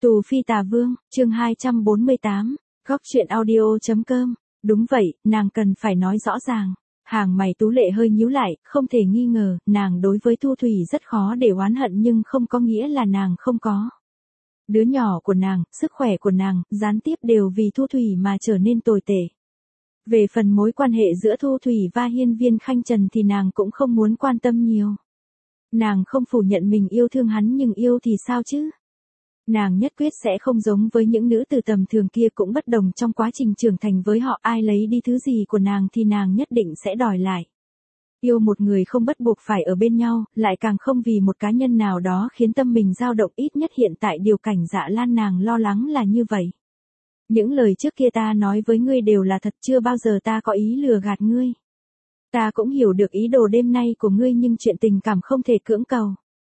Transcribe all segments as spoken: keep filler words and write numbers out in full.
Tù Phi Tà Vương, chương hai trăm bốn mươi tám, góc truyện audio.com. Đúng vậy, nàng cần phải nói rõ ràng. Hàng mày Tú Lệ hơi nhíu lại, không thể nghi ngờ, nàng đối với Thu Thủy rất khó để oán hận nhưng không có nghĩa là nàng không có. Đứa nhỏ của nàng, sức khỏe của nàng, gián tiếp đều vì Thu Thủy mà trở nên tồi tệ. Về phần mối quan hệ giữa Thu Thủy và Hiên Viên Khanh Trần thì nàng cũng không muốn quan tâm nhiều. Nàng không phủ nhận mình yêu thương hắn nhưng yêu thì sao chứ? Nàng nhất quyết sẽ không giống với những nữ tử tầm thường kia, cũng bất đồng trong quá trình trưởng thành với họ, ai lấy đi thứ gì của nàng thì nàng nhất định sẽ đòi lại. Yêu một người không bắt buộc phải ở bên nhau, lại càng không vì một cá nhân nào đó khiến tâm mình dao động, ít nhất hiện tại điều Cảnh Dạ Lan nàng lo lắng là như vậy. Những lời trước kia ta nói với ngươi đều là thật, chưa bao giờ ta có ý lừa gạt ngươi. Ta cũng hiểu được ý đồ đêm nay của ngươi nhưng chuyện tình cảm không thể cưỡng cầu.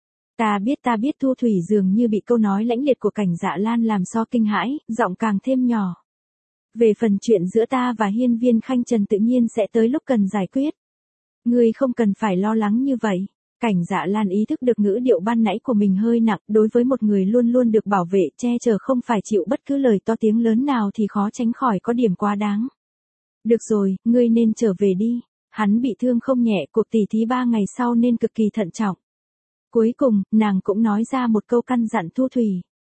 Ta biết ta biết Thu Thủy dường như bị câu nói lãnh liệt của Cảnh Dạ Lan làm cho kinh hãi, giọng càng thêm nhỏ. Về phần chuyện giữa ta và Hiên Viên Khanh Trần tự nhiên sẽ tới lúc cần giải quyết. Ngươi không cần phải lo lắng như vậy. Cảnh Dạ Lan ý thức được ngữ điệu ban nãy của mình hơi nặng, đối với một người luôn luôn được bảo vệ, che chở không phải chịu bất cứ lời to tiếng lớn nào thì khó tránh khỏi có điểm quá đáng. Được rồi, ngươi nên trở về đi. Hắn bị thương không nhẹ, cuộc tỉ thí ba ngày sau nên cực kỳ thận trọng. Cuối cùng, nàng cũng nói ra một câu căn dặn Thu Thủy.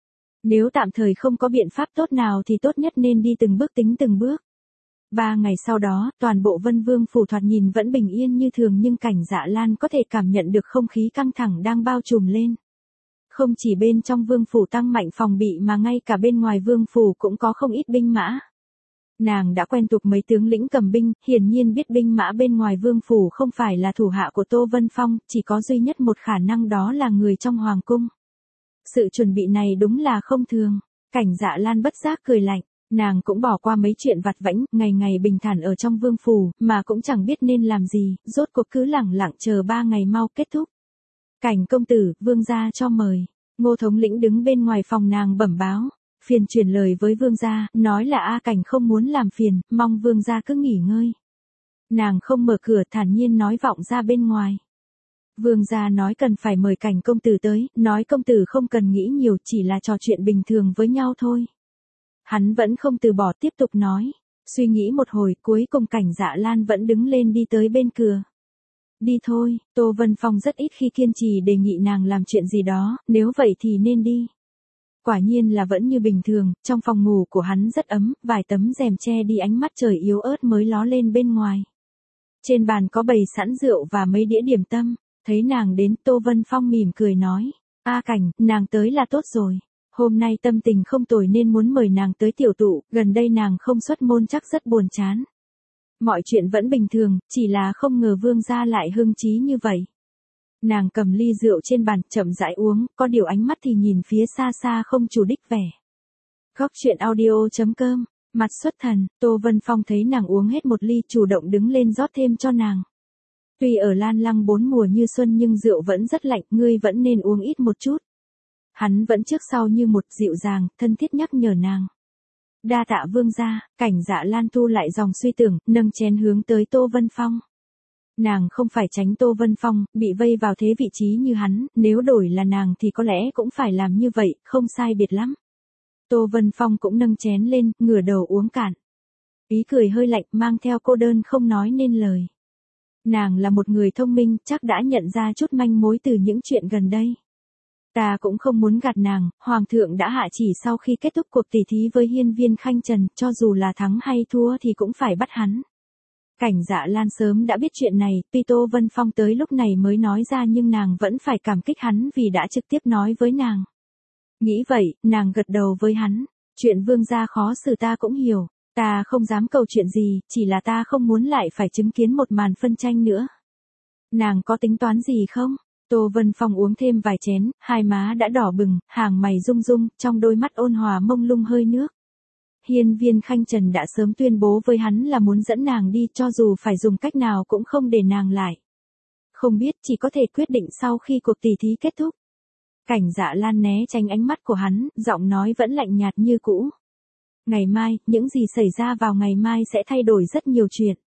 Nếu tạm thời không có biện pháp tốt nào thì tốt nhất nên đi từng bước tính từng bước. Ba ngày sau đó, toàn bộ Vân Vương phủ thoạt nhìn vẫn bình yên như thường nhưng Cảnh Dạ Lan có thể cảm nhận được không khí căng thẳng đang bao trùm lên. Không chỉ bên trong vương phủ tăng mạnh phòng bị mà ngay cả bên ngoài vương phủ cũng có không ít binh mã. Nàng đã quen thuộc mấy tướng lĩnh cầm binh, hiển nhiên biết binh mã bên ngoài vương phủ không phải là thủ hạ của Tô Vân Phong, chỉ có duy nhất một khả năng đó là người trong hoàng cung. Sự chuẩn bị này đúng là không thường. Cảnh Dạ Lan bất giác cười lạnh, nàng cũng bỏ qua mấy chuyện vặt vãnh, ngày ngày bình thản ở trong vương phủ, mà cũng chẳng biết nên làm gì, rốt cuộc cứ lẳng lặng chờ ba ngày mau kết thúc. Cảnh công tử, vương gia cho mời. Ngô thống lĩnh đứng bên ngoài phòng nàng bẩm báo. Phiền truyền lời với vương gia, nói là A Cảnh không muốn làm phiền, mong vương gia cứ nghỉ ngơi. Nàng không mở cửa, thản nhiên nói vọng ra bên ngoài. Vương gia nói cần phải mời Cảnh công tử tới, nói công tử không cần nghĩ nhiều, chỉ là trò chuyện bình thường với nhau thôi. Hắn vẫn không từ bỏ, tiếp tục nói. Suy nghĩ một hồi, cuối cùng Cảnh Dạ Lan vẫn đứng lên đi tới bên cửa. Đi thôi, Tô Vân Phong rất ít khi kiên trì đề nghị nàng làm chuyện gì đó, nếu vậy thì nên đi. Quả nhiên là vẫn như bình thường, trong phòng ngủ của hắn rất ấm, vài tấm rèm che đi ánh mắt trời yếu ớt mới ló lên bên ngoài. Trên bàn có bày sẵn rượu và mấy đĩa điểm tâm, thấy nàng đến Tô Vân Phong mỉm cười nói, A Cảnh, nàng tới là tốt rồi. Hôm nay tâm tình không tồi nên muốn mời nàng tới tiểu tụ, gần đây nàng không xuất môn chắc rất buồn chán. Mọi chuyện vẫn bình thường, chỉ là không ngờ vương gia lại hưng trí như vậy. Nàng cầm ly rượu trên bàn, chậm rãi uống, có điều ánh mắt thì nhìn phía xa xa không chủ đích vẻ. Góc truyện audio.com, mặt xuất thần, Tô Vân Phong thấy nàng uống hết một ly chủ động đứng lên rót thêm cho nàng. Tuy ở Lan Lăng bốn mùa như xuân nhưng rượu vẫn rất lạnh, ngươi vẫn nên uống ít một chút. Hắn vẫn trước sau như một, dịu dàng, thân thiết nhắc nhở nàng. Đa tạ vương gia. Cảnh Dạ Lan thu lại dòng suy tưởng, nâng chén hướng tới Tô Vân Phong. Nàng không phải tránh Tô Vân Phong, bị vây vào thế vị trí như hắn, nếu đổi là nàng thì có lẽ cũng phải làm như vậy, không sai biệt lắm. Tô Vân Phong cũng nâng chén lên, ngửa đầu uống cạn. Ý cười hơi lạnh, mang theo cô đơn không nói nên lời. Nàng là một người thông minh, chắc đã nhận ra chút manh mối từ những chuyện gần đây. Ta cũng không muốn gạt nàng, Hoàng thượng đã hạ chỉ sau khi kết thúc cuộc tỉ thí với Hiên Viên Khanh Trần, cho dù là thắng hay thua thì cũng phải bắt hắn. Cảnh Dạ Lan sớm đã biết chuyện này, tuy Tô Vân Phong tới lúc này mới nói ra nhưng nàng vẫn phải cảm kích hắn vì đã trực tiếp nói với nàng. Nghĩ vậy, nàng gật đầu với hắn, chuyện vương gia khó xử ta cũng hiểu, ta không dám cầu chuyện gì, chỉ là ta không muốn lại phải chứng kiến một màn phân tranh nữa. Nàng có tính toán gì không? Tô Vân Phong uống thêm vài chén, hai má đã đỏ bừng, hàng mày rung rung, trong đôi mắt ôn hòa mông lung hơi nước. Hiên Viên Khanh Trần đã sớm tuyên bố với hắn là muốn dẫn nàng đi, cho dù phải dùng cách nào cũng không để nàng lại. Không biết, chỉ có thể quyết định sau khi cuộc tỉ thí kết thúc. Cảnh Dạ Lan né tránh ánh mắt của hắn, giọng nói vẫn lạnh nhạt như cũ. Ngày mai, những gì xảy ra vào ngày mai sẽ thay đổi rất nhiều chuyện.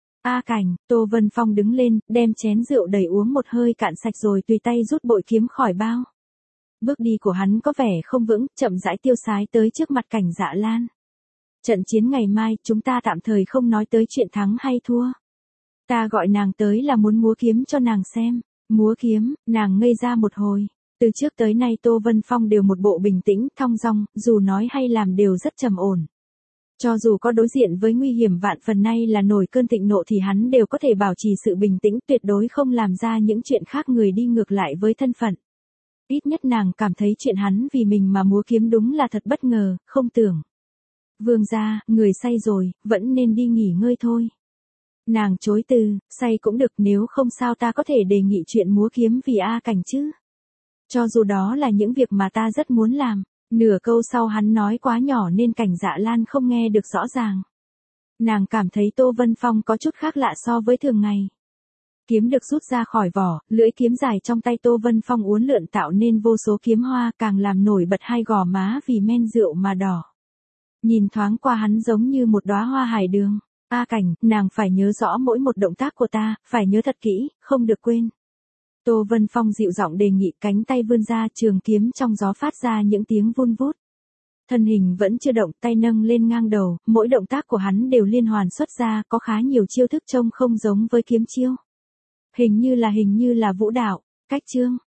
A Cảnh, Tô Vân Phong đứng lên, đem chén rượu đầy uống một hơi cạn sạch rồi tùy tay rút bội kiếm khỏi bao. Bước đi của hắn có vẻ không vững, chậm rãi tiêu sái tới trước mặt Cảnh Dạ Lan. Trận chiến ngày mai, chúng ta tạm thời không nói tới chuyện thắng hay thua. Ta gọi nàng tới là muốn múa kiếm cho nàng xem. Múa kiếm, nàng ngây ra một hồi. Từ trước tới nay Tô Vân Phong đều một bộ bình tĩnh, thong dong, dù nói hay làm đều rất trầm ổn. Cho dù có đối diện với nguy hiểm vạn phần nay là nổi cơn thịnh nộ thì hắn đều có thể bảo trì sự bình tĩnh, tuyệt đối không làm ra những chuyện khác người đi ngược lại với thân phận. Ít nhất nàng cảm thấy chuyện hắn vì mình mà múa kiếm đúng là thật bất ngờ, không tưởng. Vương gia, người say rồi, vẫn nên đi nghỉ ngơi thôi. Nàng chối từ, say cũng được, nếu không sao ta có thể đề nghị chuyện múa kiếm vì A Cảnh chứ. Cho dù đó là những việc mà ta rất muốn làm. Nửa câu sau hắn nói quá nhỏ nên Cảnh Dạ Lan không nghe được rõ ràng. Nàng cảm thấy Tô Vân Phong có chút khác lạ so với thường ngày. Kiếm được rút ra khỏi vỏ, lưỡi kiếm dài trong tay Tô Vân Phong uốn lượn tạo nên vô số kiếm hoa, càng làm nổi bật hai gò má vì men rượu mà đỏ. Nhìn thoáng qua hắn giống như một đóa hoa hải đường. A Cảnh, nàng phải nhớ rõ mỗi một động tác của ta, phải nhớ thật kỹ, không được quên. Tô Vân Phong dịu giọng đề nghị, cánh tay vươn ra, trường kiếm trong gió phát ra những tiếng vun vút. Thân hình vẫn chưa động, tay nâng lên ngang đầu, mỗi động tác của hắn đều liên hoàn xuất ra, có khá nhiều chiêu thức trông không giống với kiếm chiêu. Hình như là hình như là vũ đạo, cách chương.